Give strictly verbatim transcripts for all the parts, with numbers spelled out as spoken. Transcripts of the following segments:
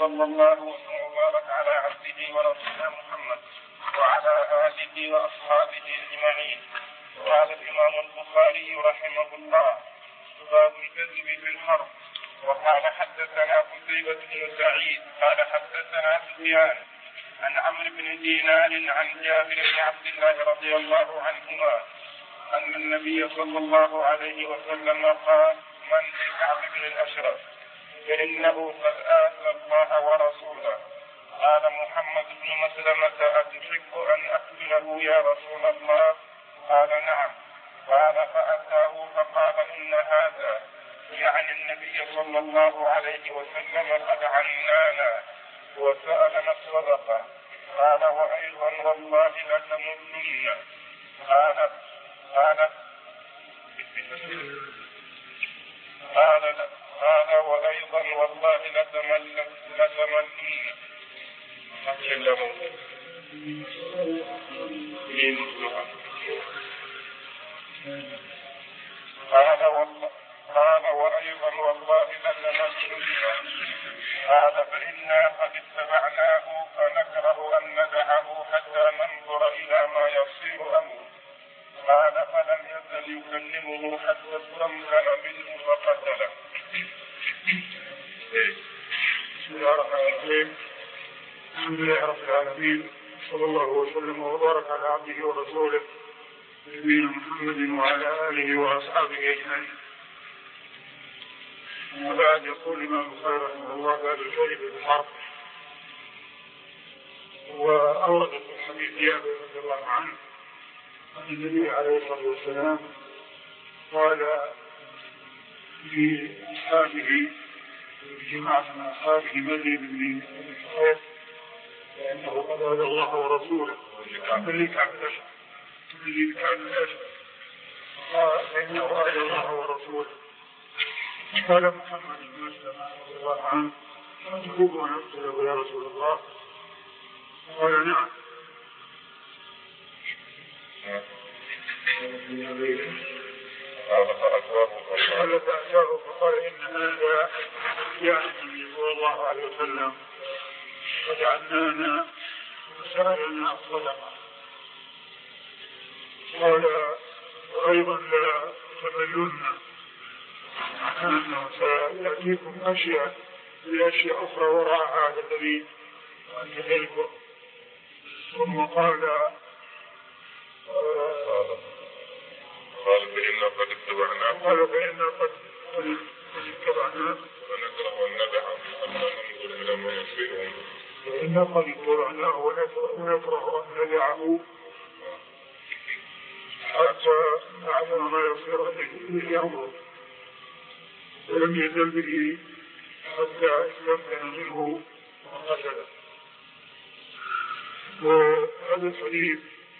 وصلى الله وسلم وبارك على عبده ورسوله محمد وعلى آله وأصحابه أجمعين. قال الإمام البخاري رحمه الله: باب الكذب في الحرب. وقال حدثنا قتيبة بن سعيد قال حدثنا سفيان عن عمرو بن دينار عن جابر بن عبد الله رضي الله عنهما أن النبي صلى الله عليه وسلم قال: من لكعب بن الأشرف فإنه قد آذى الله ورسوله. قال محمد بن مسلمة: أتحب أن أقتله يا رسول الله؟ قال: نعم. قال: فأتاه فقال: إن هذا يعني النبي صلى الله عليه وسلم قد عنانا وسألنا الصدقة. قال: وأيضا والله لتمنن. قال قال قال قال وأيضا والله لتمنن لتمنن قال والله قال وأيضا والله لتمنن. قال: فإنا قد اتبعناه فنكره أن ندعه حتى ننظر إلى ما يصير أمره. قال: فلم يزل يكلمه حتى استمكن منه فقتله. بسم الله الرحمن الرحيم. الحمد لله رب العالمين، صلى الله وسلم وبارك على عبده ورسوله نبينا محمد وعلى آله وأصحابه أجمعين. وبعد، يقول الإمام البخاري رحمه الله: باب الكذب في الحرب. وأورد في حديث جابر رضي الله عنه أن النبي عليه الصلاة والسلام قال لأصحابه جماعة من أصحابه: مزيد من الحياة لأنه قد آذى الله ورسوله. من لكعب الأشرف من لكعب الأشرف قال: فإنه آذى الله ورسوله. قال محمد بن مسلمة رضي الله عنه: أتحب أن أقتله يا رسول الله؟ قال: نعم. قال: فأتاه فقال: إن هذا يعني النبي صلى الله عليه وسلم قد عنانا وسألنا الصدقة. قال: أيضا لا تملن، أنه سيأتيكم أشياء بأشياء أخرى وراء هذا الذي أنت تذكر. ثم قال: قال: فإنا قد اتبعناه قال فإنا قد اتبعناه ونكره أن ندعه حتى ننظر إلى ما يصير. فإنا قد اتبعناه ونكره أن ندعه حتى نعلم ما يصير إليه أمره. ولم يزل به حتى استمكن منه وقتله. وهذا الحديث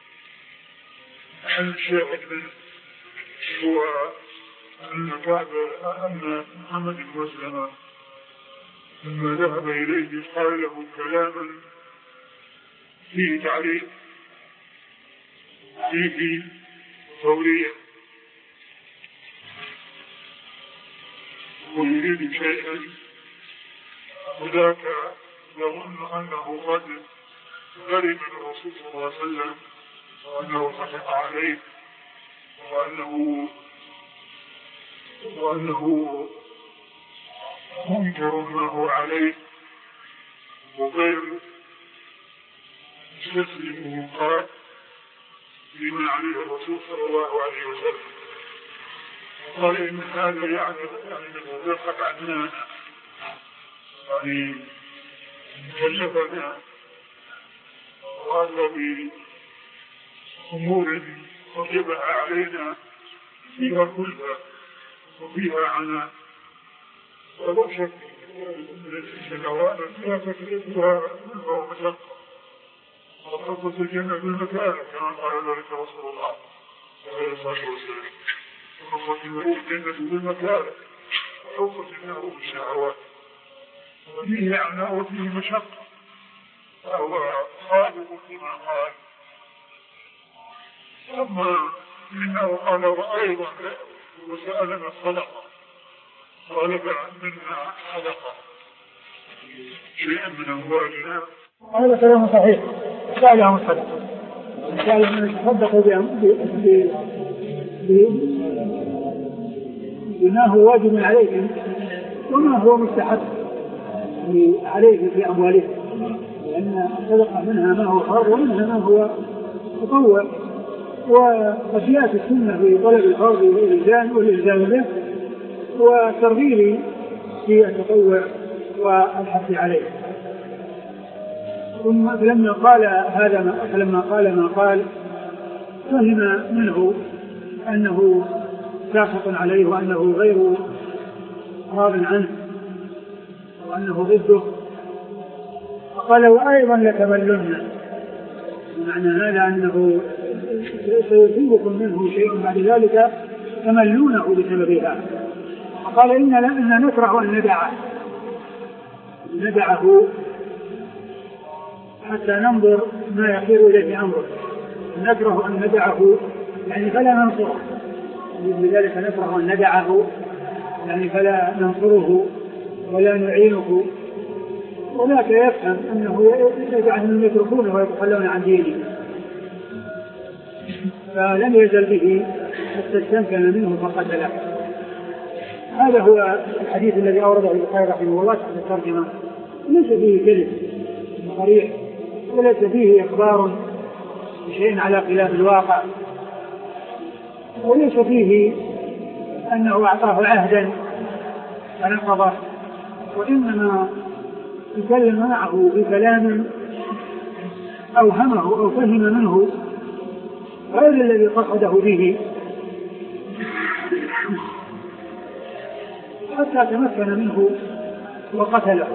عن الشاهد منه هو أن كعب أن محمد بن مسلمة لما ذهب إليه قال له كلاما فيه تعريف فيه فورية، ويريد شيئا، وذاك يظن أنه قد غرم الرسول صلى الله عليه وسلم وأنه خفق عليه وأنه وأنه منكر ما هو عليه وغير مستسلم ومنقاد لما عليه الرسول صلى الله عليه وسلم. قال: إن هذا يعني يعني وقد عنانا، يعني كلفنا وقال بأمور وجبها علينا فيها كلها وفيها عناء. ولا شك أن الأوامر فيها تكلفها كلها مشقة، وخصص الجنة بالمكانة كما قال ذلك رسول الله عليه الصلاة والسلام. وخصص الجنة بالمكانة وخصص النار بالشهوات، وفيه عناء وفيه مشقة. فهو صادق فيما قال. ثم إنه قال: وأيضا وسألنا الصدقة. قال: فعلمنا صدقة شيئا من أموالنا. هذا كلام صحيح. سأله مصدق سأله من يتصدق بما هو واجب عليهم وما هو مستحب عليه في أموالهم، لأن الصدقة منها ما هو فرض ومنها ما هو تطوع، وقد جاءت السنة في طلب الفرض والإلزام والإلزام به والترغيب في التطوع والحث عليه. ثم لما قال هذا فلما قال ما قال فهم منه أنه ساخط عليه وأنه غير راض عنه وأنه ضده، فقال وأيضا لتملن، معنى هذا أنه سيصيبكم منه شيء بعد ذلك تملونه بسببها. فقال إننا نكره أن ندعه ندعه حتى ننظر ما يصير إليه أمره، نكره أن ندعه يعني فلا ننصره، لذلك نكره أن ندعه يعني فلا ننصره ولا نعينه، وذاك يفهم أنه يجعلهم يتركونه ويتخلون عن دينه، فلم يزل به حتى استمكن منه فقتله. هذا هو الحديث الذي أورده البخاري رحمه الله تحت الترجمة، ليس فيه كذب صريح وليس فيه إخبار بشيء على خلاف الواقع، وليس فيه أنه أعطاه عهدا فنقضه، وإنما يكلم معه بكلام أوهمه أو فهم منه غير الذي قصده به حتى تمكن منه وقتله.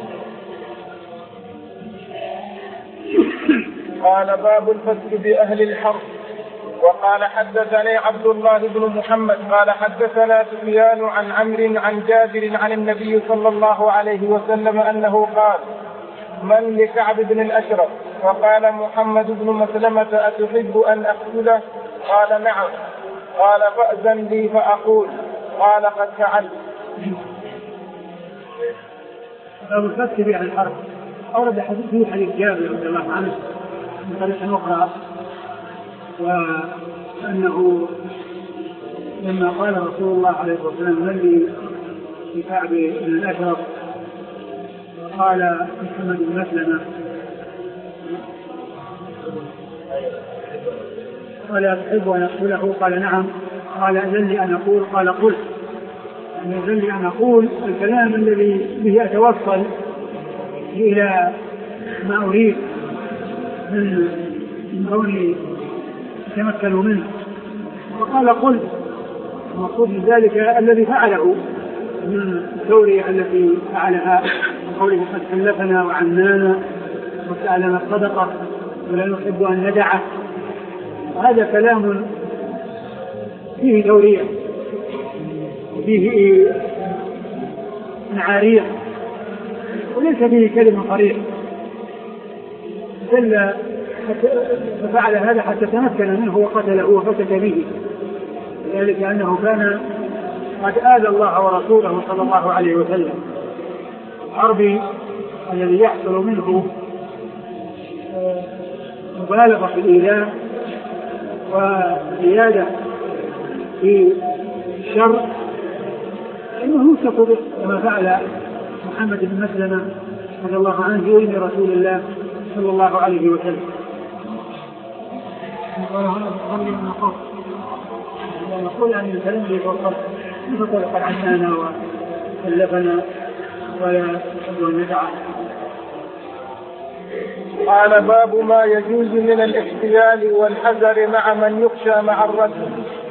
قال باب الفتك بأهل الحرب. وقال حدثني عبد الله بن محمد قال حدثنا سفيان عن عمرو عن جابر عن النبي صلى الله عليه وسلم أنه قال من لكعب بن الأشرف؟ فقال محمد بن مسلمة أتحب أن أقتله؟ قال نعم. قال فأذن لي فأقول. قال قد فعلت. باب الفتك بأهل الحرب. أورد حديث حديث جابر رضي الله عنه من طريق أخرى، وأنه لما قال رسول الله عليه الصلاة والسلام من لي في كعب بن الأشرف قال محمد بن مسلمة قال أتحب أن أقوله؟ قال نعم. قال أذن لي أن أقول؟ قال قل. أذن لي أن أقول الكلام الذي به أتوصل إلى ما أريد من كوني تمكنوا منه. وقال قل، وقل ذلك الذي فعله من التورية التي فعلها قوله قد كلفنا وعنانا وسألنا الصدقة ولا نحب أن ندعه. هذا كلام فيه تورية وفيه معاريض وليس فيه كلمة صريح، إلا ففعل هذا حتى تمكن منه وقتله وفتك به، ذلك أنه كان قد آذى الله ورسوله صلى الله عليه وسلم. الحرب الذي يحصل منه مبالغة في الإيذاء وزيادة في الشر إنه يوصف به كما فعل محمد بن مسلمة رضي الله عنه في علم رسول الله صلى الله عليه وسلم. نقول عن الكلام الذي فوق نقول قد عنانا وكلفنا ولا نحب أن ندعه. قال باب ما يجوز من الاحتيال والحذر مع من يخشى مع الرجل.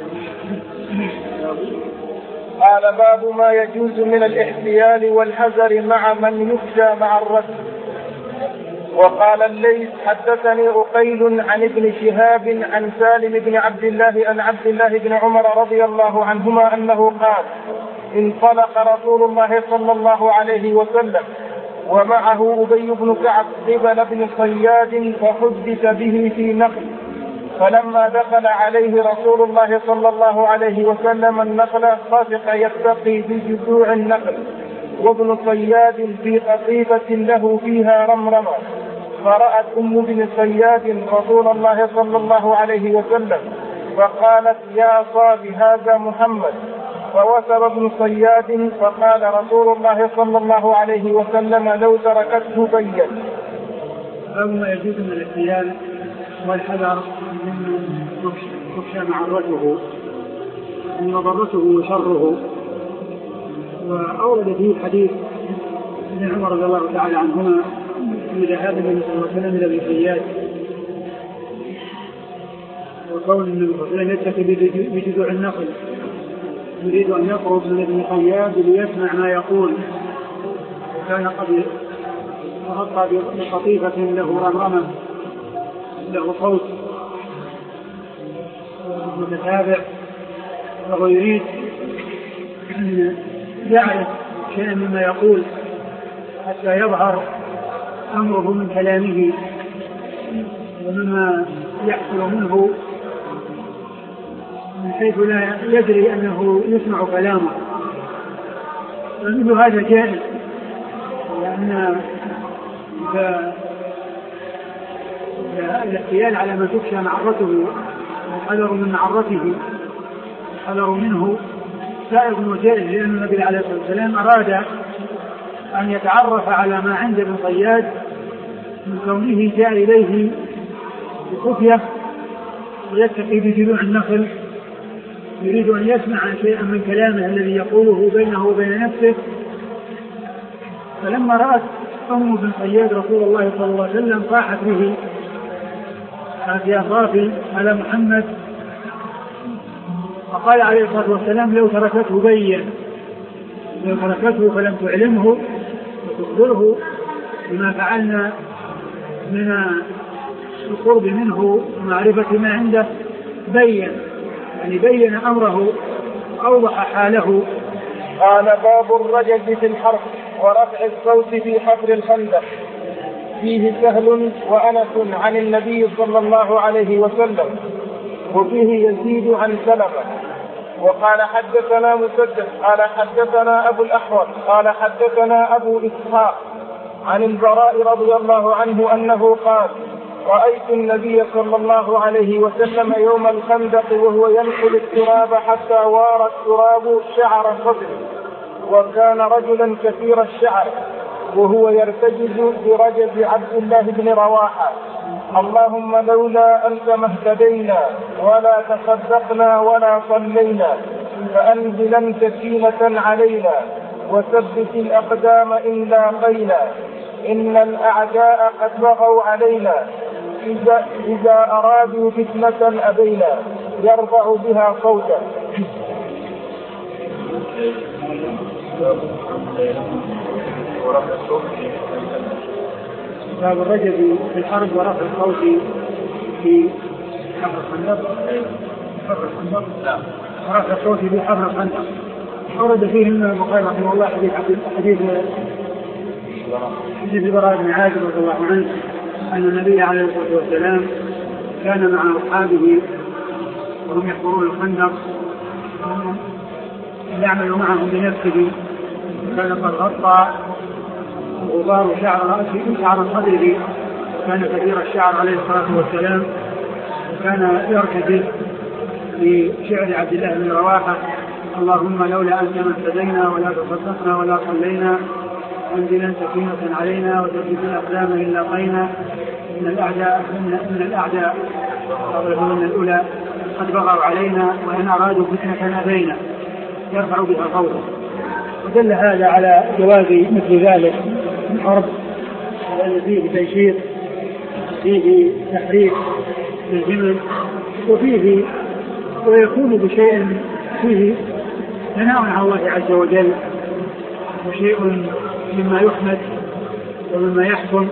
قال باب ما يجوز من الاحتيال والحذر مع من يخشى مع الرجل. وقال الليث حدثني عقيل عن ابن شهاب عن سالم بن عبد الله عن عبد الله بن عمر رضي الله عنهما أنه قال انطلق رسول الله صلى الله عليه وسلم ومعه أبي بن كعب قبل ابن صياد فحدث به في نخل، فلما دخل عليه رسول الله صلى الله عليه وسلم النخل خافق يتقي بجذوع النخل وابن صياد في قطيفة له فيها رمرمة، فرأت أم ابن صياد رسول الله صلى الله عليه وسلم فقالت يا صاب هذا محمد، فوثب ابن صياد فقال رسول الله صلى الله عليه وسلم لو تركته بين. أو ما يجوز من الاحتيال والحذر من تخشى معرته ومضرته وشره. وأورد فيه حديث ابن عمر رضي الله تعالى عنهما في ذهاب النبي صلى الله عليه وسلم إلى ابن صياد، وقول النبي صلى الله عليه وسلم يتكي بجذوع النخل يريد أن يقرب من ابن صياد ليسمع ما يقول، وكان قد تغطى بقطيفة له رمرمة له صوت متتابع، فهو يريد أن يعرف شيئا مما يقول حتى يظهر أمره من كلامه ومما يحصل منه من حيث لا يدري أنه يسمع كلامه. فمثل هذا جائز، لأن الاحتيال على ما تخشى معرته والحذر من معرته والحذر منه سائغ وجائز، لأن النبي عليه الصلاة والسلام أراد أن يتعرف على ما عند ابن صياد من كونه جاء إليه بخفية ويتقي بجذوع النخل يريد أن يسمع شيئا من كلامه الذي يقوله بينه وبين نفسه. فلما رأت أم بن صياد رسول الله صلى الله عليه وسلم صاحت به قالت يا صافي على محمد، فقال عليه الصلاة والسلام لو تركته بين، لو تركته فلم تعلمه وتخبره بما فعلنا من القرب منه ومعرفة ما عنده بين، يعني بين أمره أوضح حاله. قال باب الرجل في الحرب ورفع الصوت في حفر الخندق. فيه سهل وأنس عن النبي صلى الله عليه وسلم، وفيه يزيد عن سلمة. وقال حدثنا مسدد قال حدثنا أبو الأحوص قال حدثنا أبو إسحاق عن البراء رضي الله عنه أنه قال رأيت النبي صلى الله عليه وسلم يوم الخندق وهو ينقل التراب حتى وار التراب شعر صدره، وكان رجلا كثير الشعر وهو يرتجز برجز عبد الله بن رواحة اللهم لولا أنت ما اهتدينا ولا تصدقنا ولا صلينا فأنزلا سكينة علينا وثبت الأقدام إن لاقينا إن الأعداء قد بغوا علينا إذا, إذا أرادوا فتنة أبينا يرفع بها صوتا. باب الرجل في الحرب ورفع الصوت في حفر الخندق. حفر الخندق لا ورفع الصوت في حفر الخندق. أورد فيه البخاري رحمه الله حديث حديث حديث البراء بن عازب رضي الله عنه أن النبي عليه الصلاة والسلام كان مع أصحابه وهم يحفرون الخندق يعمل معهم بنفسه، كان قد غطى غبار شعر رأسه شعر صدره، وكان كثير الشعر عليه الصلاة والسلام، وكان يركز بشعر عبد الله بن رواحة اللهم لولا أنت ما اهتدينا ولا تصدقنا ولا صلينا أنزلا سكينة علينا وثبت الأقدام إن لاقينا إن الأعداء إن الأعداء من الأولى قد بغوا علينا وإن أرادوا فتنة أبينا يرفع بها صوته. ودل هذا على جواز مثل ذلك من الحرب، لأن فيه تنشيط فيه تحريك للجمل وفيه ويكون بشيء فيه ثناء على الله عز وجل وشيء مما يحمد ومما يحسن.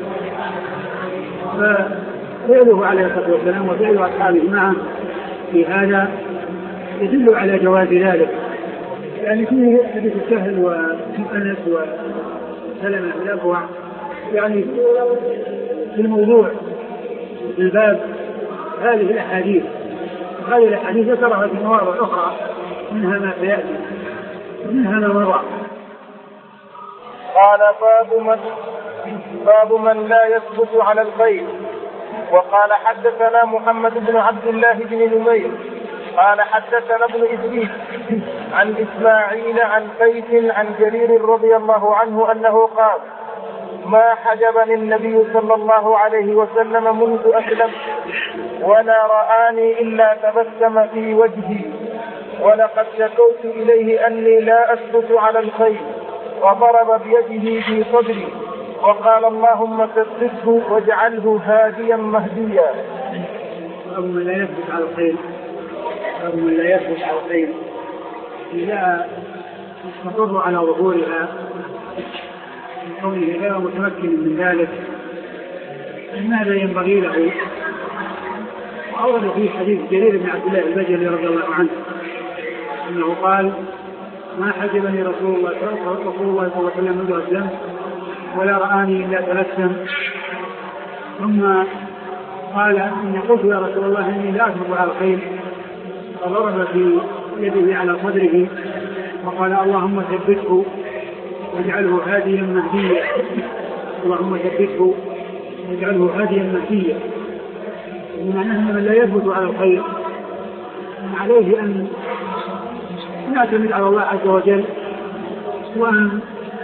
ففعله عليه الصلاة والسلام وفعل أصحابه معه في هذا يدل على جواز ذلك، يعني فيه حديث السهل وأنس وسلمة بن الأكوع يعني في الموضوع في الباب هذه الأحاديث. هذه الأحاديث ذكرها في مواضع أخرى منها ما سيأتي منها ما مضى. قال باب من, باب من لا يثبت على الخير. وقال حدثنا محمد بن عبد الله بن نمير قال حدثنا ابن إدريس عن إسماعيل عن قيس عن جرير رضي الله عنه أنه قال ما حجبني النبي صلى الله عليه وسلم منذ أسلم ولا رآني إلا تبسم في وجهي ولقد شكوت إليه أني لا أثبت على الخير وضرب بيده في صدري وقال اللهم ثبته واجعله هاديا مهديا. أو من لا يثبت على الخير أو من لا يثبت على الخير لا يستقر على ظهورها من كونه غير متمكن من ذلك ماذا ينبغي له. وأورد في حديث جرير بن عبد الله البجلي رضي الله عنه أنه قال ما حجبني رسول الله رسول الله صلى الله عليه وسلم منذ أسلم ولا رآني إلا تبسم. ثم قال إني قلت يا رسول الله إني لا أثبت على الخير فضرب في يده على صدره وقال اللهم ثبته واجعله هاديا مهديا اللهم ثبته واجعله هاديا مهديا. بمعنى أن من لا يثبت على الخير عليه أن يعتمد على الله عز وجل وأن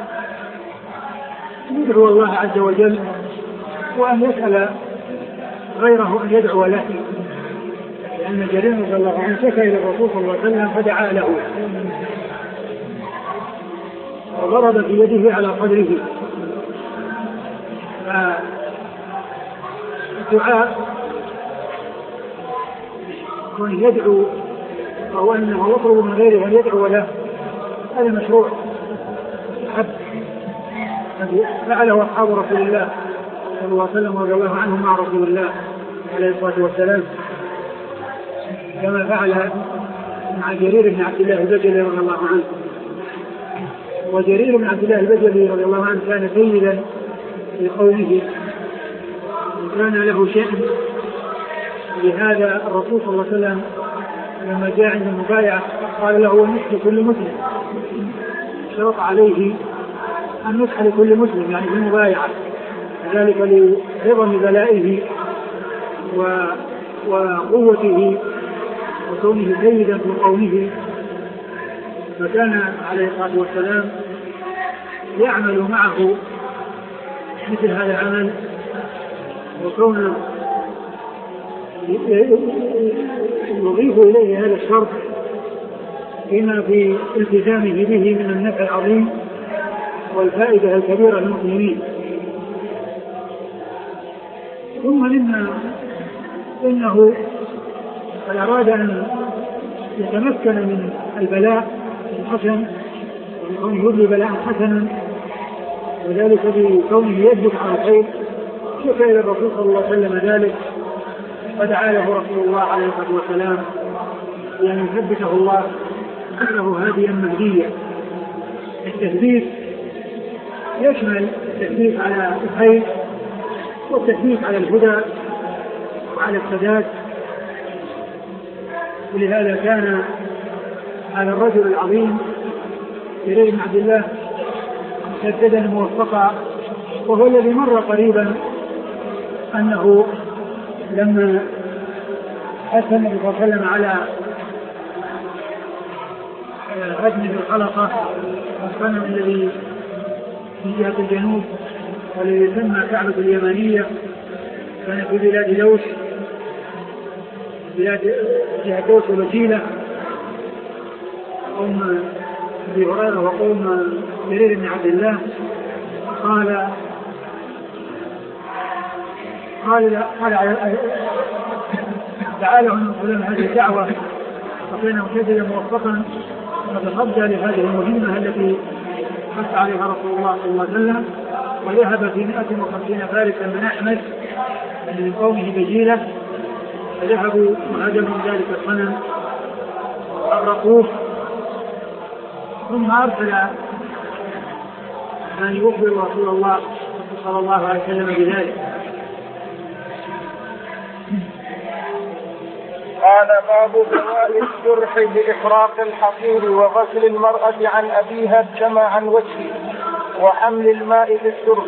يدعو الله عز وجل وأن يسأل غيره أن يدعو له، لأن جرير رضي الله عنه شكى إلى الرسول صلى الله عليه وسلم فدعا له وضرب بيده على صدره. فالدعاء كون يدعو أو أنه يطلب من غيره أن يدعو له هذا مشروع حب فعله أصحاب رسول الله صلى الله عليه وسلم رضي الله عنهم مع رسول الله عليه الصلاة والسلام، كما فعل مع جرير بن عبد الله البجلي رضي الله عنه. وجرير بن عبد الله البجلي رضي الله عنه كان سيدا في قومه وكان له شأن. لهذا الرسول صلى الله عليه وسلم لما جاء عند المبايعة قال له النصح لكل مسلم، شرط عليه النصح لكل مسلم يعني في المبايعة، ذلك لعظم بلائه وقوته وكونه سيدا في قومه. فكان عليه الصلاة والسلام يعمل معه مثل هذا العمل، وكونه يضيف إليه هذا الشرط بما في التزامه به من النفع العظيم والفائدة الكبيرة للمسلمين. ثم إن إنه قد أراد أن يتمكن من البلاء الحسن وأن يبلي بلاء حسنا، وذلك بكونه يثبت على الخير شكى إلى الرسول صلى الله عليه وسلم ذلك فدعا له رسول الله عليه الصلاة والسلام يعني يثبته الله له هاديا مهديا. التثبيت يشمل التثبيت على الخير والتثبيت على الهدى وعلى السداد. ولهذا كان هذا الرجل العظيم جرير بن عبد الله مسددا موفقا، وهو الذي مر قريبا أنه لما أتى النبي صلى الله عليه وسلم على هدم الحلقة والصنم الذي في جهة الجنوب والذي يسمى كعبة اليمانية، كان في بلاد دوس بلاد جهة دوس وبجيلة، قوم أبي هريرة وقوم جرير بن عبد الله. قال قال قال تعالوا أن نقول هذه الدعوة، فكان مسددا موفقا وتصدى لهذه المهمة التي حث عليها رسول الله صلى الله عليه وسلم، وذهب في مئة وخمسين فارسا من أحمد من قومه بجيلة، فذهبوا وهدموا ذلك الصنم وحرقوه، ثم أرسل أن يخبر رسول الله صلى الله عليه وسلم بذلك. قال باب دواء الجرح بإحراق الحصير وغسل المرأة عن أبيها الدم عن وجهه. وحمل الماء في السرب.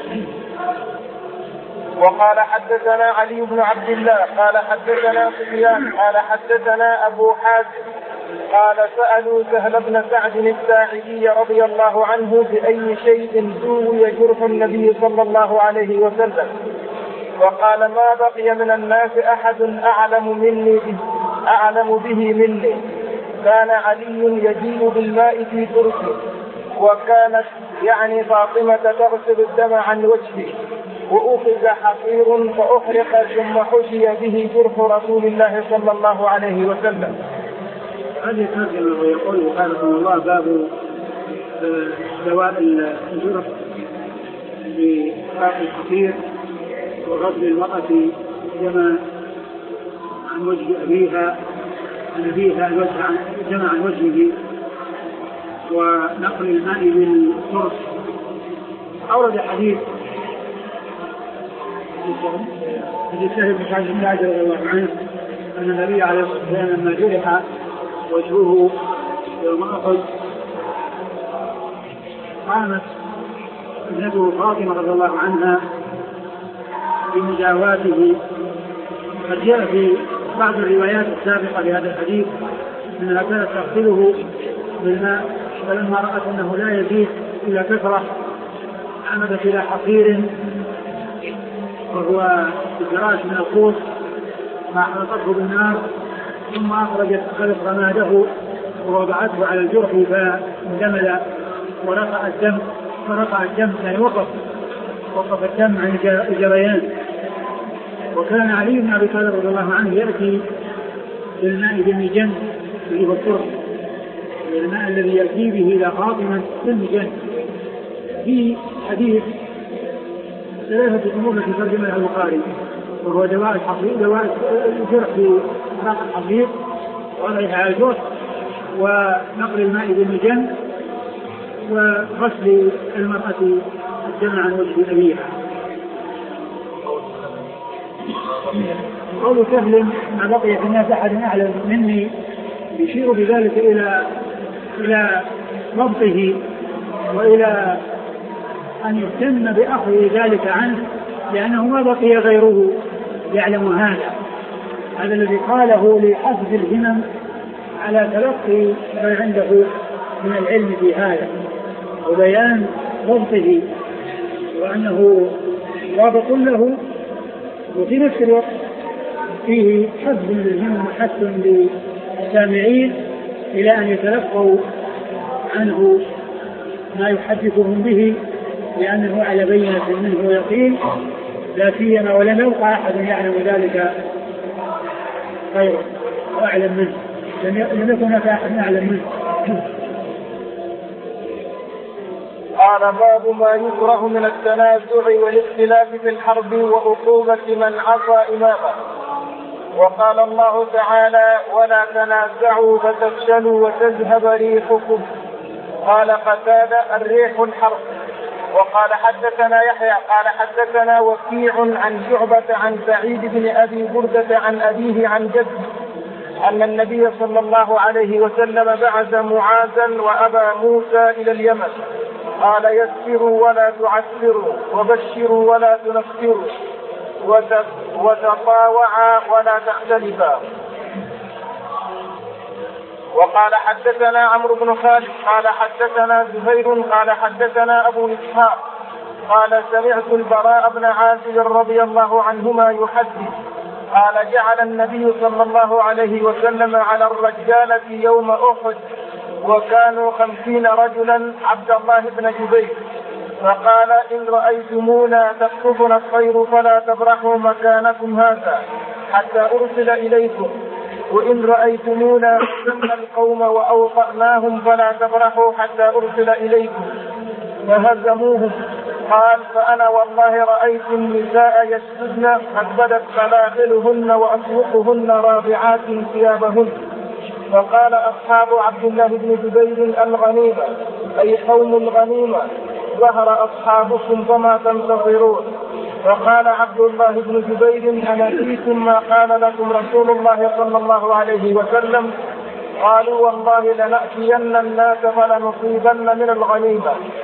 وقال حدثنا علي بن عبد الله قال حدثنا سفيان قال حدثنا أبو حاتم قال سألوا سهل بن سعد الساعدي رضي الله عنه بأي شيء دوي جرح النبي صلى الله عليه وسلم، وقال ما بقي من الناس أحد أعلم مني به أعلم به مني. كان علي يجيء بالماء في تركه، وكانت يعني فاطمة تغسل الدم عن وجهه، وأخذ حصير فأحرق ثم حشي به جرح رسول الله صلى الله عليه وسلم. هذه ترجمة ويقول قال رحمه الله باب دواء الجرح بإحراق الحصير وغسل المرأة جمع عن وجه أبيها عن أبيها جمع عن وجهه ونقل الماء بالصرف. أورد حديث حديث سهل بن سعد الساعدي رضي الله عنه أن النبي عليه الصلاة والسلام لما جرح وجهه يوم أحد قامت ابنته فاطمة رضي الله عنها بمداواته. قد جاء في بعض الروايات السابقة لهذا الحديث أنها كانت تغسله بالماء، فلما رأت أنه لا يزيد إلا كثرة عمدت إلى حصير وهو الجراش من القوس ما أحرقته بالنار، ثم أخرجت خلف رماده ووضعته على الجرح فاندمل ورقع الدم فرقع الدم يعني وقف وقف الدم عن الجريان. وكان علي بن أبي طالب رضي الله عنه يأتي بالماء بالمجن اللي هو الطرق، الماء الذي يأتي به إلى فاطمة بالمجن. في حديث ثلاثة أمور التي ترجمها البخاري، وهو دواء الحصير دواء الجرح بإحراق الحصير ووضعها على الجرح ونقل الماء بالمجن وغسل المرأة الدم عن وجه أبيها. قول سهل ما بقي في الناس أحد أعلم مني يشير بذلك إلى إلى ضبطه وإلى أن يهتم بأخذ ذلك عنه، لأنه ما بقي غيره يعلم هذا. هذا الذي قاله لحفظ الهمم على تلقي ما عنده من العلم في هذا وبيان ضبطه وأنه ضابط له، وفي نفس الوقت فيه حفظ للهمم وحث للسامعين إلى أن يتلقوا عنه ما يحدثهم به، لأنه على بينة منه ويقين لا سيما ولم يوقع أحد يعلم ذلك خيرا وأعلم منه، لم يكن هناك أحد أعلم منه. قال باب ما يكره من التنازع والاختلاف في الحرب وعقوبة من عصى إمامه. وقال الله تعالى ولا تنازعوا فتفشلوا وتذهب ريحكم. قال قتادة الريح الحرب. وقال حدثنا يحيى قال حدثنا وكيع عن شعبة عن سعيد بن أبي بردة عن أبيه عن جده أن النبي صلى الله عليه وسلم بعث معاذا وأبا موسى إلى اليمن، قال يسروا ولا تعسروا وبشروا ولا تنفروا وتطاوعا ولا تختلفا. وقال حدثنا عمرو بن خالد قال حدثنا زهير قال حدثنا أبو إسحاق قال سمعت البراء بن عازب رضي الله عنهما يحدث قال جعل النبي صلى الله عليه وسلم على الرجالة يوم أحد وكانوا خمسين رجلا عبد الله بن جبير، فقال إن رأيتمونا تخطفنا الطير فلا تبرحوا مكانكم هذا حتى أرسل إليكم، وإن رأيتمونا قتلنا القوم وأوطأناهم فلا تبرحوا حتى أرسل إليكم، فهزموهم. قال فأنا والله رأيت النساء يسجدن قد بدت سلاغلهن وأسوقهن رافعات ثيابهن. فقال أصحاب عبد الله بن جبير الغنيمة أي قوم الغنيمة، ظهر أصحابكم فما تنتظرون. فقال عبد الله بن جبير أنسيتم ما قال لكم رسول الله صلى الله عليه وسلم؟ قالوا والله لنأتين الناس فلنصيبن من الغنيمة.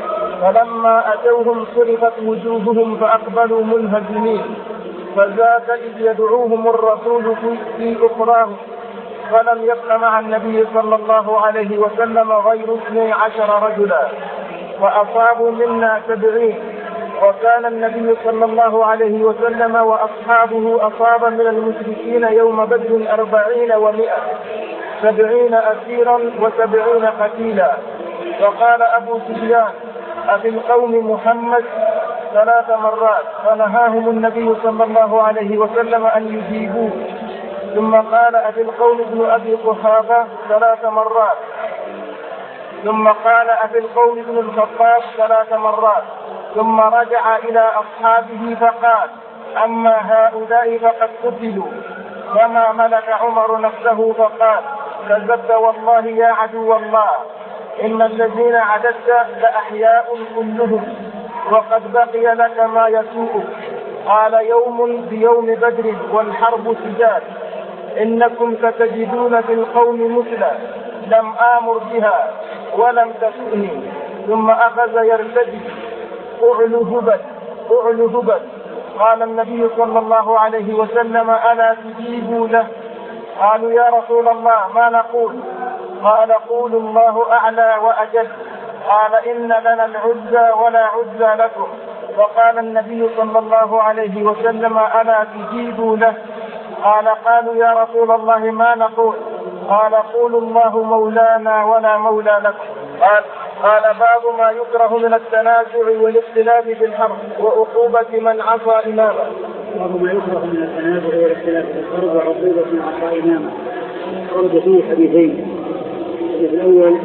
فلما أتوهم صرفت وجوههم فأقبلوا منهزمين، فزاد إذ يدعوهم الرسول في أخراهم، فلم يبق مع النبي صلى الله عليه وسلم غير اثني عشر رجلا، وأصابوا منا سبعين، وكان النبي صلى الله عليه وسلم وأصحابه أصاب من المشركين يوم بدر أربعين ومائة، سبعين أسيرا وسبعين قتيلا. وقال أبو سفيان: أفي القوم محمد؟ ثلاث مرات، فنهاهم النبي صلى الله عليه وسلم أن يجيبوه. ثم قال: أفي القوم ابن أبي قحافة؟ ثلاث مرات. ثم قال: أفي القوم ابن الخطاب؟ ثلاث مرات. ثم رجع إلى أصحابه فقال: أما هؤلاء فقد قتلوا. فما ملك عمر نفسه فقال: كذبت والله يا عدو الله، إن الذين عددت لأحياء كلهم، وقد بقي لك ما يسوءك. قال: يوم بيوم بدر والحرب سجال، إنكم ستجدون في القوم مثلا لم آمر بها ولم تسؤني. ثم أخذ يرتدي: أعلو هبل أعلو هبل. قال النبي صلى الله عليه وسلم: ألا تجيبوا له؟ قالوا: يا رسول الله ما نقول؟ قال: قولوا الله أعلى وأجل. قال: إن لنا العزى ولا عزى لكم. وقال النبي صلى الله عليه وسلم: ألا تجيبوا له؟ قال: قالوا: يا رسول الله ما نقول؟ قال: قولوا الله مولانا ولا مولى لكم. قال قال باب ما يكره من التنازع والاختلاف في الحرب وعقوبة من عصى إمامه. باب ما يكره من التنازع والاختلاف في الحرب وعقوبة من عصى إمامه. ورد فيه حديثين. الحديث الأول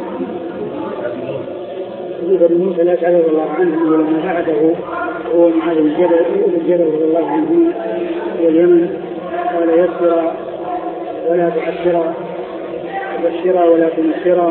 حديث أبي موسى الأشعري رضي الله عنه ولما بعده هو معاذ بن جبل رضي الله عنه واليمن، قال: يسر ولا تعسر، وبشر ولا تنسر،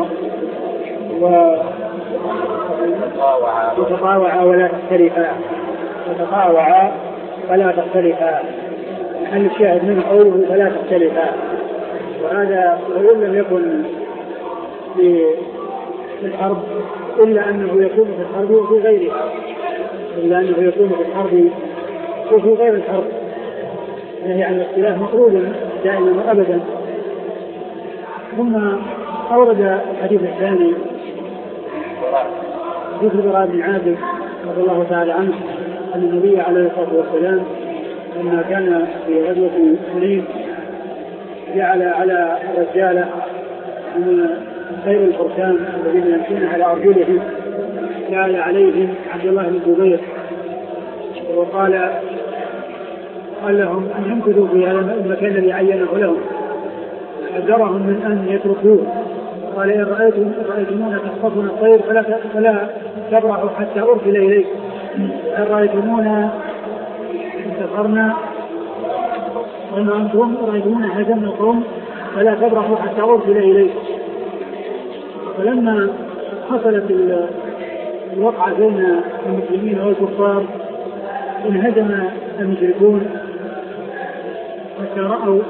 وتطاوعا ولا تختلفا، وتطاوعا ولا تختلفا. هل الشاهد من قوله فلا تختلفا؟ وهذا وإن لم يكن في الحرب إلا أنه يكون في الحرب وفي غيرها، إلا أنه يكون في الحرب وفي غير الحرب. يعني الاختلاف مطلوب دائما وأبدا. ثم أورد الحديث الثاني حديث البراء بن عازب رضي الله تعالى عنه أن النبي عليه الصلاة والسلام لما كان في غزوة حنين جعل على رجالة من خير الفرسان الذين يمشون على أرجلهم، جعل عليهم عبد الله بن الزبير، وقال قال لهم أن يمكثوا في هذا المكان الذي عينه لهم، حذرهم من أن يتركوه. قال: إن رأيتم رأيتمونا تخطفون الطير فلا فلا تبرحوا حتى أرسل إليكم، إن رأيتمونا انتصرنا وإن أنتم رأيتمونا هزمنا القوم فلا تبرحوا حتى أرسل إليكم. فلما حصلت الوقعة بين المسلمين والكفار انهزم المشركون حتى رأوا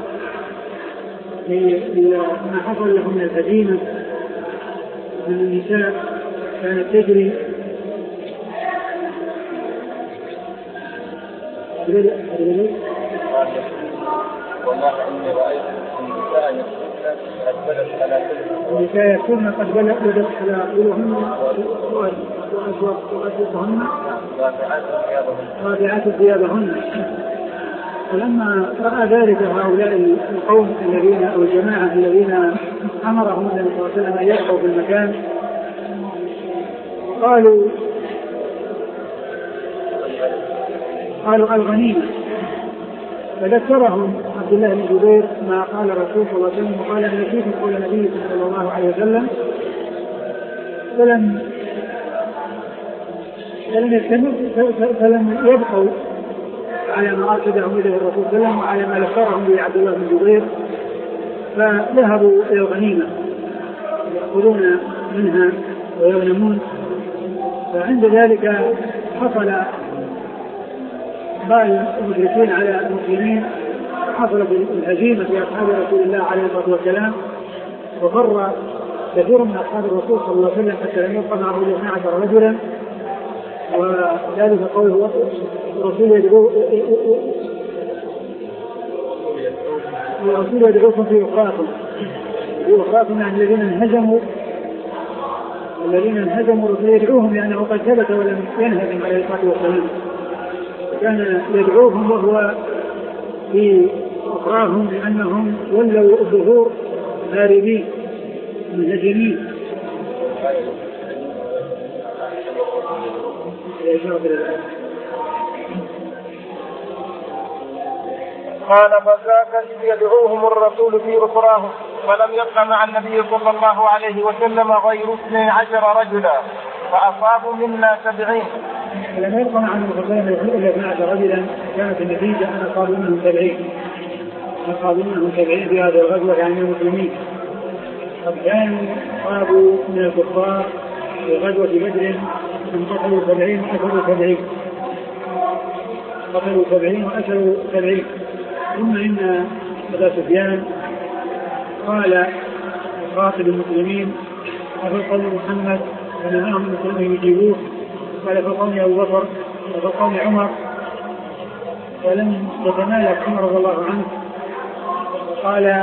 ما حصل لهم من الهزيمة. من النساء كانت تجري النساء يكون قد بدت حلائلهن وأزواجهن رافعات ثيابهن. فلما رأى ذلك هؤلاء القوم الذين أو الجماعة الذين أمرهم النبي صلى الله عليه وسلم أن يبقوا في المكان قالوا قالوا الغنيمة. فذكرهم عبد الله بن الزبير ما قال الرسول صلى الله عليه وسلم، وقال: أن نسيتم قول النبي صلى الله عليه وسلم. فلم فلم يستمر فلم يبقوا على ما أرشدهم إليه الرسول صلى الله عليه وسلم وعلى ما ذكرهم به عبد الله بن الزبير، فذهبوا إلى الغنيمة يأخذون منها ويغنمون. فعند ذلك حصل بال المشركين على المسلمين، حصلت الهزيمة في أصحاب رسول الله عليه الصلاة والسلام، وفر كثير من أصحاب الرسول صلى الله عليه وسلم حتى لم يبقى معه اثنا عشر رجلا. وذلك قوله الرسول يدعو الرسول يدعوكم في أخراكم في أخراكم يعني الذين انهزموا الذين انهزموا الرسول يدعوهم لأنه قد ثبت ولم ينهزم عليه الصلاة والسلام. كان يدعوهم وهو في أخراهم لأنهم ولوا الظهور هاربين منهزمين. قال فذاك إذ يدعوهم الرسول في أخراهم ولم يبق مع النبي صلى الله عليه وسلم غير اثني عشر رجلا فأصابوا منا سبعين. لم يبق مع النبي إلا اثني عشر رجلا كانت النتيجة أن أصابوا منهم سبعين أصابوا منهم سبعين في هذه الغزوة يعني المسلمين. قد كانوا أصابوا من الكفار في غزوة بدر أن قتلوا سبعين وأسروا سبعين قتلوا سبعين وأسروا سبعين. ثم إن أبا سفيان قال يخاطب المسلمين أفي قوم محمد فنهاهم المسلمين يجيبوه قال فقوم أبو بكر فقوم عمر ولم يتمالك عمر رضي الله عنه فقال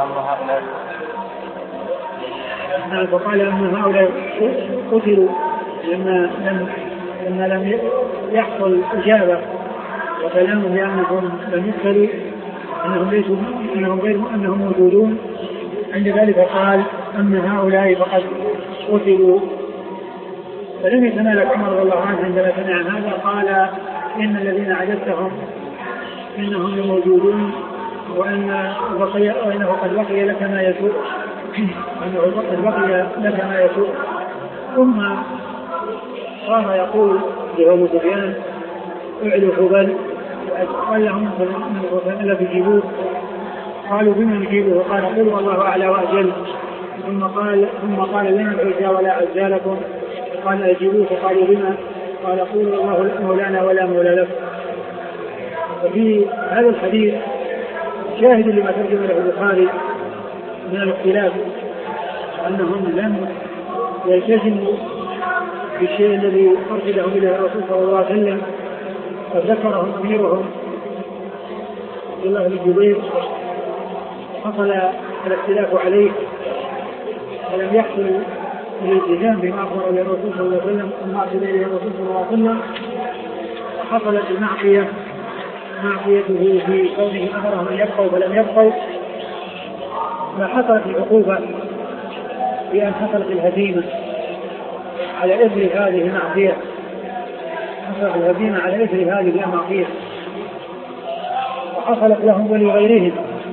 فقال أن هؤلاء قتلوا لما لم لما لم يحصل إجابة وكلامه بأنهم لم يقتلوا أنهم ليسوا أنهم غير أنهم موجودون. عند ذلك قال أن هؤلاء فقد قتلوا فلم يتمالك عمر رضي الله عنه عندما سمع هذا قال إن الذين عجبتهم إنهم موجودون وأن بقي وأنه قد بقي لك ما يسوء أنه قد بقي لك ما يسوء. ثم قام يقول لأبو سفيان اعلوا حبل قال لهم ألا تجيبوه قالوا بما نجيبه قال قلوا الله أعلى وأجل. ثم قال ثم قال لنا العزى ولا عزى لكم قال أجيبوه فقالوا بما قال قولوا الله مولانا ولا مولى لكم. وفي هذا الحديث شاهد لما ترجم له البخاري من الاختلاف أنهم لم يلتزموا بالشيء الذي أرشدهم إلى الرسول صلى الله عليه وسلم فذكرهم أميرهم عبد الله بن جبير حصل الاختلاف عليه ولم يحصل الالتزام بما أخبر إلى الرسول صلى الله عليه وسلم وما أرشد إليه الرسول صلى الله عليه وسلم وحصلت المعصية معصيته في كونه أمرهم أن يبقوا فلم يبقوا فحصلت العقوبة بأن حصلت الهزيمة على إثر هذه المعصية حصلت الهزيمة على إثر هذه المعصية وحصلت لهم ولغيرهم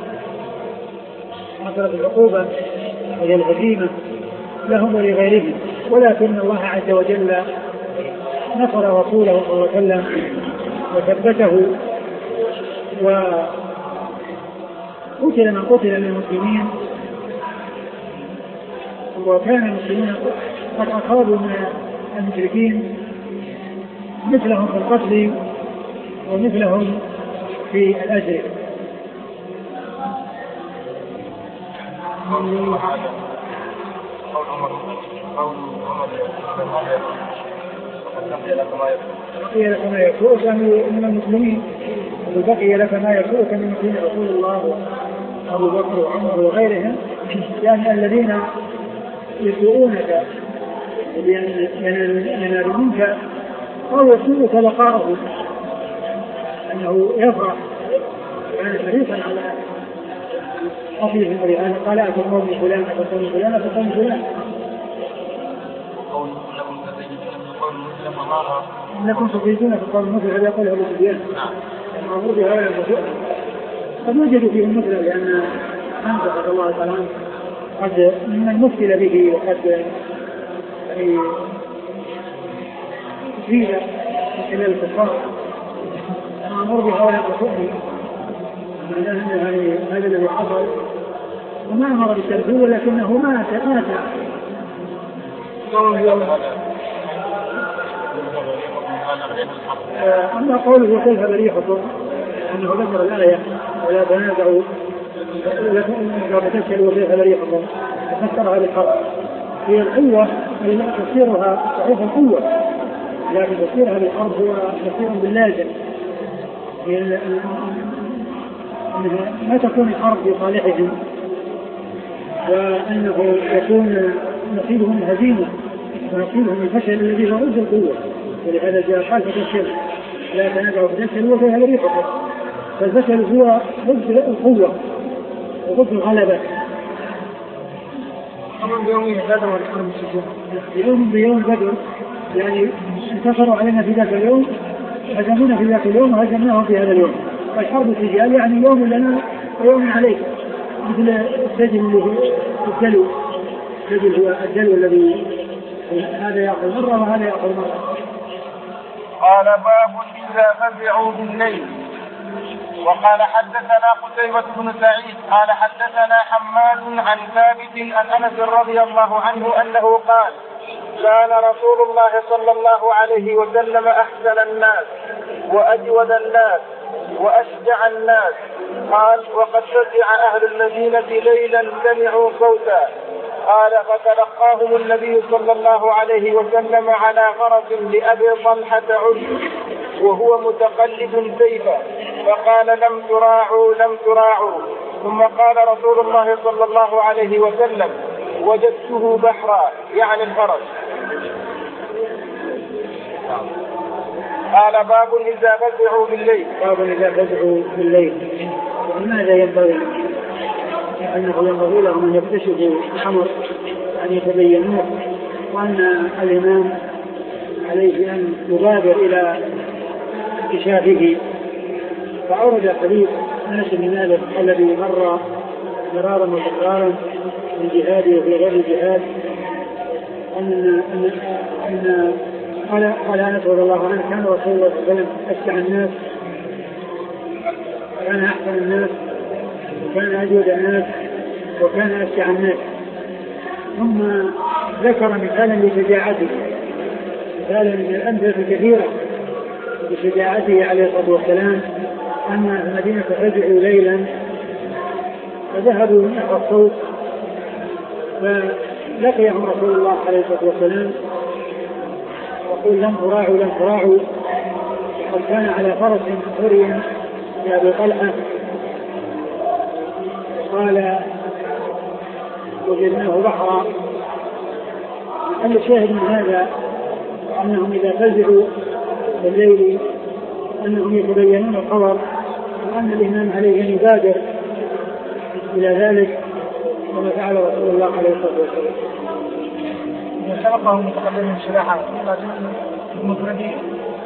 حصلت العقوبة وهي الهزيمة لهم ولغيرهم. ولكن الله عز وجل نصر رسوله صلى الله عليه وسلم وثبته وقتل من قتل من المسلمين وكان المسلمين قد أصابوا من المشركين مثلهم في القتل ومثلهم في الأجر. بقي لك ما يسوءك من المسلمين وبقي لك ما يسوءك من المسلمين رسول الله أبو بكر وعمر وغيرهم يعني الذين يسوءونك ينال منك أو يسوءك لقاءه أنه يفرح كان شريفا على أصله ولهذا قال أتقوم فلان أتقوم فلان أتقوم فلان إنكم تفيدون في القول المثل هذا يقول أبو سفيان المعروض هذا المسؤول قد وجدوا فيه المثل لأن حمزة رضي الله تعالى عنه قد من المثل به وقد تفيد من خلال الكفار المعروض هذا المسؤول هذا الذي حصل وما أمر بالترتيب ولكنه مات مات أما قوله كيف بريحكم أنه ذكر الآية ولا تنازعوا لا تفشلوا كيف بريحكم ففسرها بالحرب هي القوة التي تفسيرها صحيح القوة لكن تفسيرها بالحرب هو تفسير باللازم، أنها ما تكون الحرب لصالحهم، وأنه يكون نصيبهم هزيمة ونصيبهم الفشل الذي هو ضد القوة. ولهذا جاء قال فتفشل لا تنازعوا فتفشل وفيها بريقكم، فالفشل هو ضد القوة وضد الغلبة. يوم بدر والحرب السجون يوم بيوم بدر يعني انتصروا علينا في ذاك اليوم، هزمونا في ذاك اليوم وهزمناهم في هذا اليوم. والحرب السجال يعني يوم لنا ويوم عليك، مثل السجل اللي هو الدلو، السجل هو الدلو الذي هذا يأخذ مرة وهذا يأخذ مرة. قال باب إذا فزعوا بالليل. وقال حدثنا قتيبة بن سعيد قال حدثنا حماد عن ثابت عن أنس رضي الله عنه أنه قال كان رسول الله صلى الله عليه وسلم أحسن الناس وأجود الناس وأشجع الناس. قال وقد فزع أهل المدينة ليلا سمعوا صوتا. قال فتلقاهم النبي صلى الله عليه وسلم على فرس لأبي طلحة عجل وهو متقلد سيفا، فقال لم تراعوا لم تراعوا. ثم قال رسول الله صلى الله عليه وسلم وجدته بحرا يعني الفرس. قال باب إذا فزعوا بالليل. باب إذا فزعوا بالليل. وماذا ينبغي؟ أنه ينبغي لهم أن يكتشفوا الأمر أن يتبينوه، وأن الإمام عليه أن يبادر إلى اكتشافه. فأورد حديث أنس بن مالك الذي مر مرارا وتكرارا من جهاده وفي غير الجهاد أن أن أن قال قال أنس رضي الله عنه كان رسول الله صلى الله عليه وسلم أشجع الناس، كان أحسن الناس، وكان أجود الناس، وكان أشجع الناس. ثم ذكر مثالا لشجاعته، مثالا من الأمثلة الكثيرة بشجاعته عليه الصلاة والسلام، أن المدينة فزعوا ليلا فذهبوا نحو الصوت فلقيهم رسول الله عليه الصلاة والسلام وقال لم تراعوا لم تراعوا. وقد كان على فرس حري لأبي طلحة، قال وجدناه بحرا. أن الشاهد من هذا أنهم إذا فزعوا بالليل أنهم يتبينون الخبر، وأن الإمام عليه أن يبادر إلى ذلك كما فعل رسول الله عليه الصلاة والسلام. إذا سبقهم متقدم سلاحا المفردين،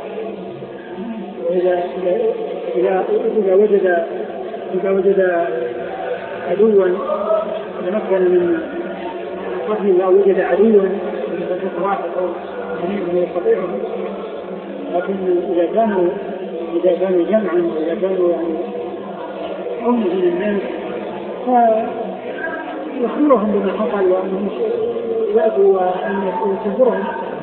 وإذا إذا إذا وجد إذا وجد عدوا تمكن من قتله أو وجد عدوا من واحد أو من يستطيعه، لكن إذا كانوا إذا كانوا جمعا وإذا كانوا يعني أمة من الناس فيخبرهم بما حصل وأنهم يأتوا وأن يستنفرهم.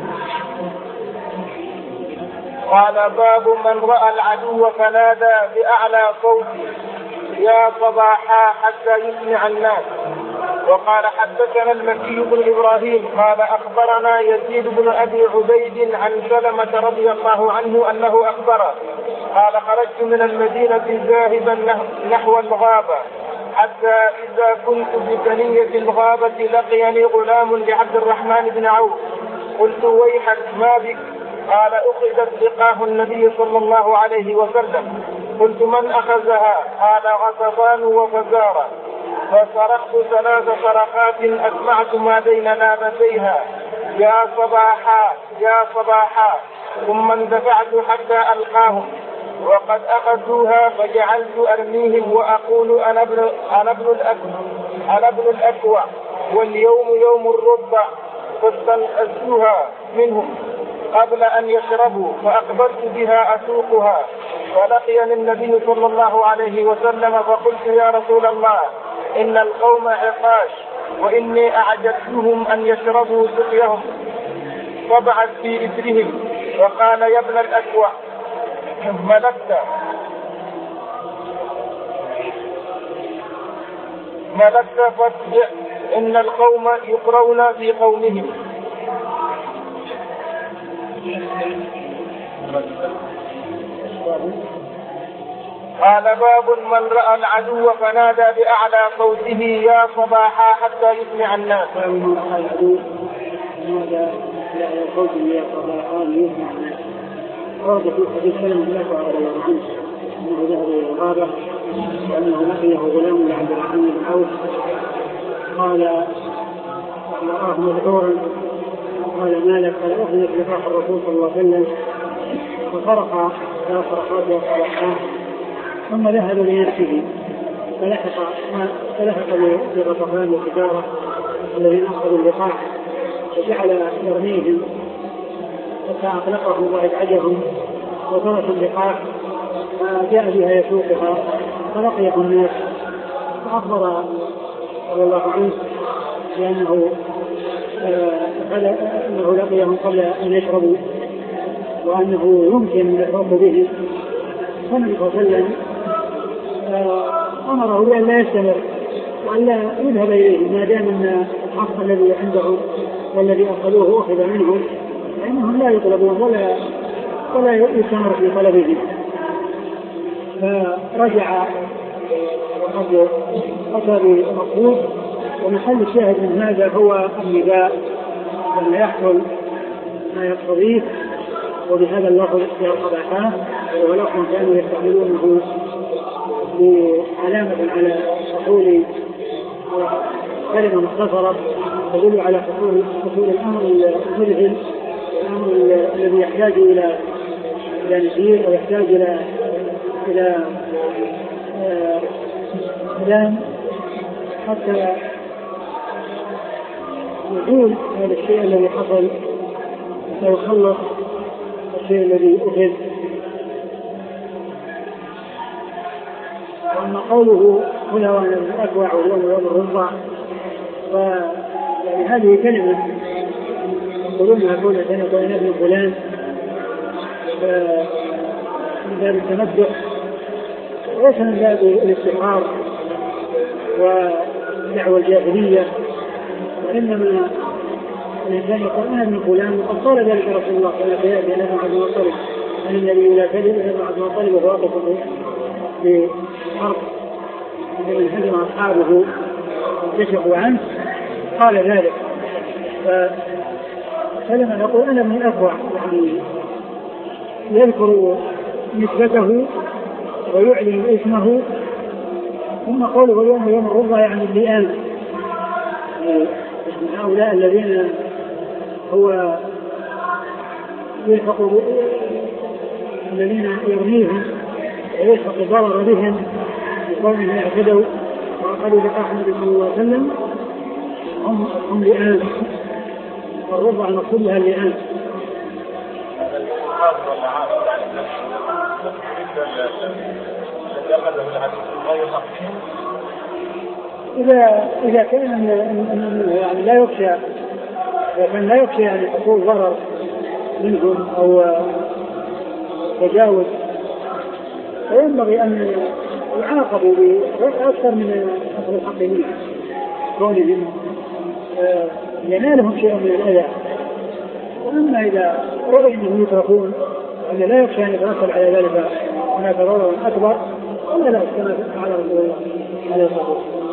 قال باب من رأى العدو فنادى بأعلى صوته يا صباحا حتى يسمع الناس. وقال حدثنا المكي بن إبراهيم قال أخبرنا يزيد بن أبي عبيد عن سلمة رضي الله عنه أنه أخبره قال خرجت من المدينة ذاهبا نحو الغابة حتى إذا كنت بثنية الغابة لقيني غلام لعبد الرحمن بن عوف. قلت ويحك ما بك؟ قال أخذت لقاه النبي صلى الله عليه وسلم. قلت من أخذها؟ قال غطفان وفزارة. فصرخت ثلاث صرخات أسمعت ما بين لابتيها يا صباحا يا صباحا، ثم اندفعت حتى ألقاهم وقد أخذوها فجعلت أرميهم وأقول أنا ابن أنا ابن الأكوع أنا ابن الأكوع واليوم يوم الربع، فاستنقذتها منهم قبل أن يشربوا فأقبلت بها أسوقها. فلقيني النبي صلى الله عليه وسلم فقلت يا رسول الله إن القوم عطاش وإني أعجبتهم أن يشربوا سقيهم، فبعث في إثرهم وقال يا ابن الأكوع ملكت ملكت فاتبع إن القوم يقرون في قومهم. قال باب من رأى العدو فنادى بأعلى صوته يا صباحا حتى يسمع الناس. من رأى العدو فنادى بأعلى صوته يا صباحا يسمع الناس. ورد في حديث سلمة بن الأكوع رضي الله عنه أنه ذهب إلى الغابة وأنه لقيه غلام لعبد الرحمن بن عوف قال رآه مذعورا قال ما لك؟ قال أخذت لقاح الرسول صلى الله عليه وسلم فصرخ ثلاث صرخات وصرخات ثم ذهب لنفسه فلحق فلحق بغطفان الحجارة الذين أخذوا اللقاح وجعل يرميهم حتى أطلقهم وأبعدهم وتركوا اللقاح فجاء بها يسوقها فلقيه الناس فأخبر صلى الله عنه بأنه أنه لقيهم قبل أن يشربوا وأنه يمكن الحق به. فالنبي صلى الله عليه وسلم أمره بأن لا يستمر وأن لا يذهب إليه ما دام أن الحق الذي عنده والذي أخذوه أخذ منهم فإنهم لا يطلبون ولا ولا يستمر في طلبه. فرجع وقد أتى بمقصود ومحل الشاهد من هذا هو النداء لما يحصل ما يقتضيه وبهذا اللفظ يا صباحا ولكن كانوا يستعملونه بعلامة على حصول كلمة مختصرة تدل على حصول حصول الأمر المذهل الأمر الذي يحتاج إلى إلى نسير ويحتاج إلى إلى كلام حتى يقول هذا الشيء الذي حصل ويخلص الشيء الذي أخذ. وأما قوله هنا وأنا الأكوع واليوم يوم الرضع فيعني هذه كلمة يقولونها كل سنة وأنا ابن فلان من باب التمدح وليس من باب الافتخار ودعوى الجاهلية وإنما الإنسان يقول أنا ابن فلان وقد قال ذلك رسول الله صلى الله عليه وسلم أنا عبد المطلب أن النبي لا كذب أنا عبد المطلب وهو واقف بحرب عندما انهزم أصحابه انكشفوا عنه قال ذلك. فلما نقول أنا ابن الأكوع يعني يذكر نسبته ويعلن اسمه ثم قوله يوم يوم الرضا يعني اللئام من هؤلاء الذين هو يلحق الذين يرميهم ويلحق الضرر بهم بقومهم اعتدوا وأخذوا لقاح النبي صلى الله عليه وسلم هم هم لئام والرضا المقصود لها اللئام. إذا إذا كان يعني لا يخشى إذا كان لا يخشى يعني حصول ضرر منهم أو تجاوز فينبغي أن يعاقبوا بأكثر من أصل الحق منهم كونهم ينالهم شيء من الأذى. وأما إذا رأي أنهم يتركون أن لا يخشى أن يترتب على ذلك هناك ضرر أكبر ولا لا كما على رسول الله عليه الصلاة والسلام.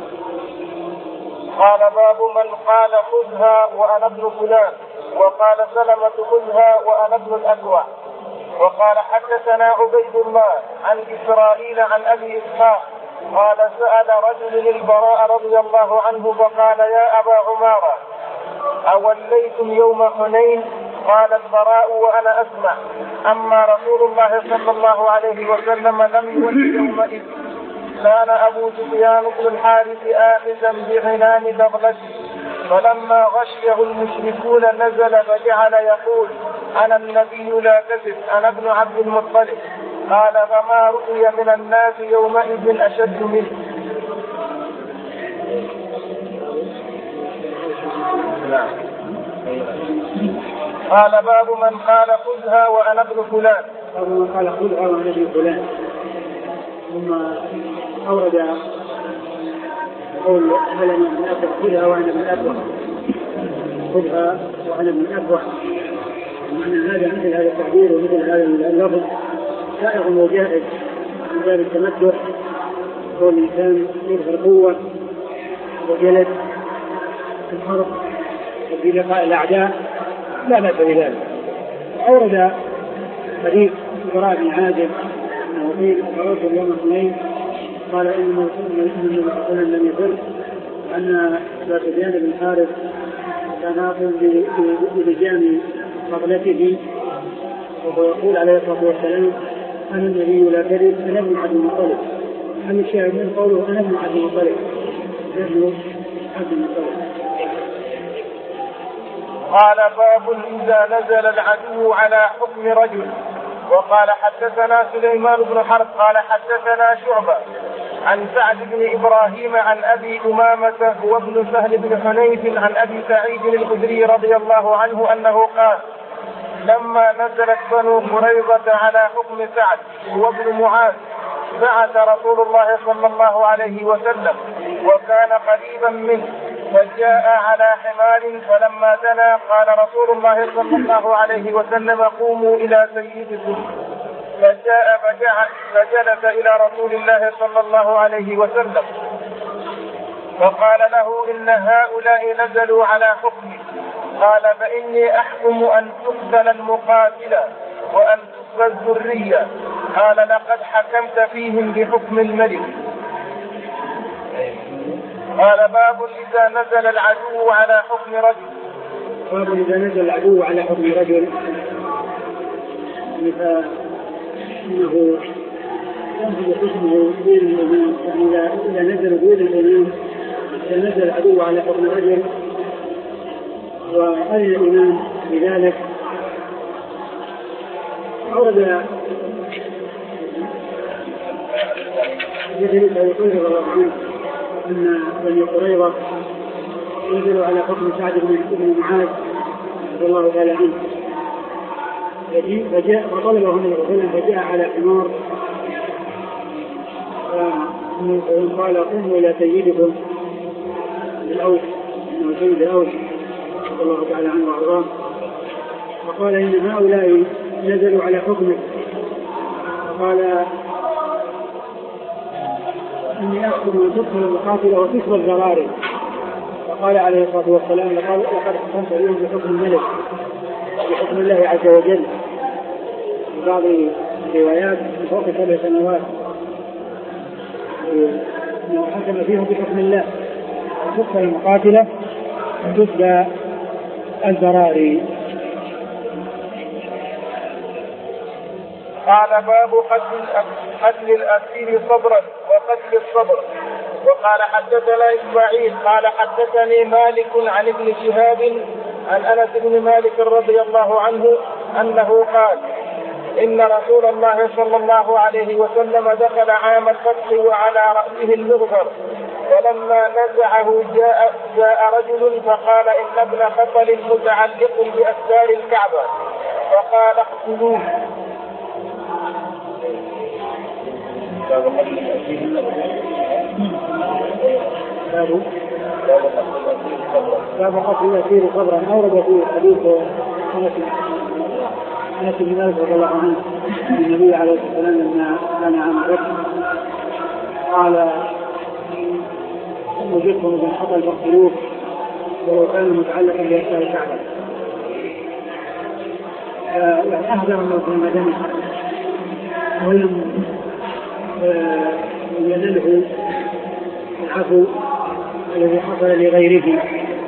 قال باب من قال خذها وأنا ابن فلان وقال سلمة خذها وأنا ابن الأكوع. وقال حدثنا عبيد الله عن إسرائيل عن أبي إسحاق قال سأل رجل البراء رضي الله عنه فقال يا أبا عمارة أوليتم يوم حنين؟ قال البراء وأنا أسمع أما رسول الله صلى الله عليه وسلم لم يولي يومئذ كان أبو سفيان بن الحارث آخذا بعنان بغلته فلما غشيه المشركون نزل فجعل يقول أنا النبي لا كذب أنا ابن عبد المطلب. قال فما رؤي من الناس يومئذ أشد منه. قال باب من قال خذها وأنا ابن فلان. باب من قال خذها وأنا ابن فلان. ثم أورد قول هل من الأكوع خذها وأنا ابن الأكوع خذها وأنا ابن الأكوع وأن هذا مثل هذا التعبير ومثل هذا اللفظ سائغ وجائز من باب التمدح، هو الإنسان يظهر قوة وجلد في الحرب وفي لقاء الأعداء لا بأس بذلك. أورد حديث البراء بن عازب أنه قيل خرجت يوم اثنين قال إن النبي صلى الله عليه وسلم لم يفر، أن أبا سفيان بن حارث كان آخذ بلجام قبلته وهو يقول عليه الصلاة والسلام أنا النبي لا كذب أنا ابن عبد المطلب. هل الشاهد من قوله أنا ابن عبد المطلب ابن عبد المطلب. قال باب إذا نزل العدو على حكم رجل. وقال حدثنا سليمان بن حرب قال حدثنا شعبة عن سعد بن إبراهيم عن أبي أمامة وابن سهل بن حنيف عن أبي سعيد الخدري رضي الله عنه أنه قال لما نزلت بنو قريظة على حكم سعد وابن معاذ بعث رسول الله صلى الله عليه وسلم وكان قريبا منه فجاء على حمار فلما دنا قال رسول الله صلى الله عليه وسلم قوموا إلى سيدكم فجاء فجلس إلى رسول الله صلى الله عليه وسلم فقال له إن هؤلاء نزلوا على حكمي قال فإني أحكم أن تقتل المقاتلة وأن تقتل الذرية قال لقد حكمت فيهم بحكم الملك. قال باب إذا نزل العدو على حكم رجل. باب إذا نزل العدو على حكم رجل فإنه ينزل حكمه دين الإمام، يعني إذا نزل دين الإمام إذا نزل العدو على حكم رجل وأذن الإمام بذلك. أورد يدرك أبي هريرة رضي الله عنه أن بني قريظة نزلوا على حكم سعد بن معاذ رضي الله تعالى عنه، فجاء فطلبه النبي صلى الله عليه وسلم فجاء على حمار فقال قوموا إلى سيدكم بالأوس، إنه سيد الأوس رضي الله تعالى عنه وأرضاه، فقال إن هؤلاء نزلوا على حكمك، قال إني أحكم أن تدخل المقاتلة وتكسر الزراري، فقال عليه الصلاة والسلام لقد حكمت اليوم بحكم الملك بحكم الله عز وجل. في بعض الروايات من فوق سبع سنوات أنه حكم فيه بحكم الله تدخل المقاتلة وتسدى الزراري. قال باب قتل الأسير صبرا وقتل الصبر. وقال حدثنا إسماعيل قال حدثني مالك عن ابن شهاب عن أنس بن مالك رضي الله عنه أنه قال إن رسول الله صلى الله عليه وسلم دخل عام الفتح وعلى رأسه المغفر، فلما نزعه جاء, جاء رجل فقال إن ابن خطل متعلق بأستار الكعبة فقال اقتلوه. باب قتل الأسير صبرا. أورد في حديث أنس بن مالك رضي الله عنه النبي عليه الصلاة والسلام لما كان عام الفتح قال وجدتم ابن خطل فاقتلوه ولو كان متعلقا بأستار الكعبة، يعني أهدر الله في المدنة ولم ينله العفو الذي حصل لغيره.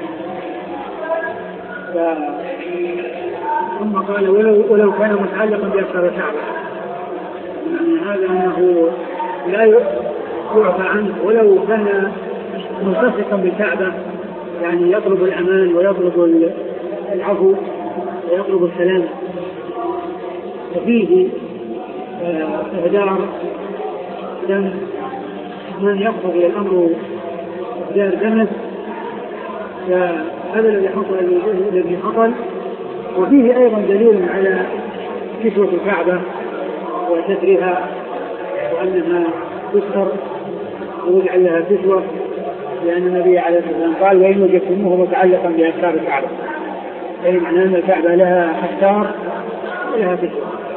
ثم قال ولو, ولو كان متعلقا بأستار الكعبة، يعني هذا أنه لا يعفى عنه ولو كان ملتصقا بالكعبة، يعني يطلب الأمان ويطلب العفو ويطلب السلام. ففيه إهدار دم من يقصد إلى الأمر إهدار دمه، فهذا الذي حصل الذي حصل. وفيه أيضا دليل على كسوة الكعبة وسترها وأنها تستر ويجعل لها كسوة، لأن النبي عليه الصلاة والسلام قال وإن وجدتموه متعلقا بأستار الكعبة. أي معنى أن الكعبة لها أستار ولها كسوة.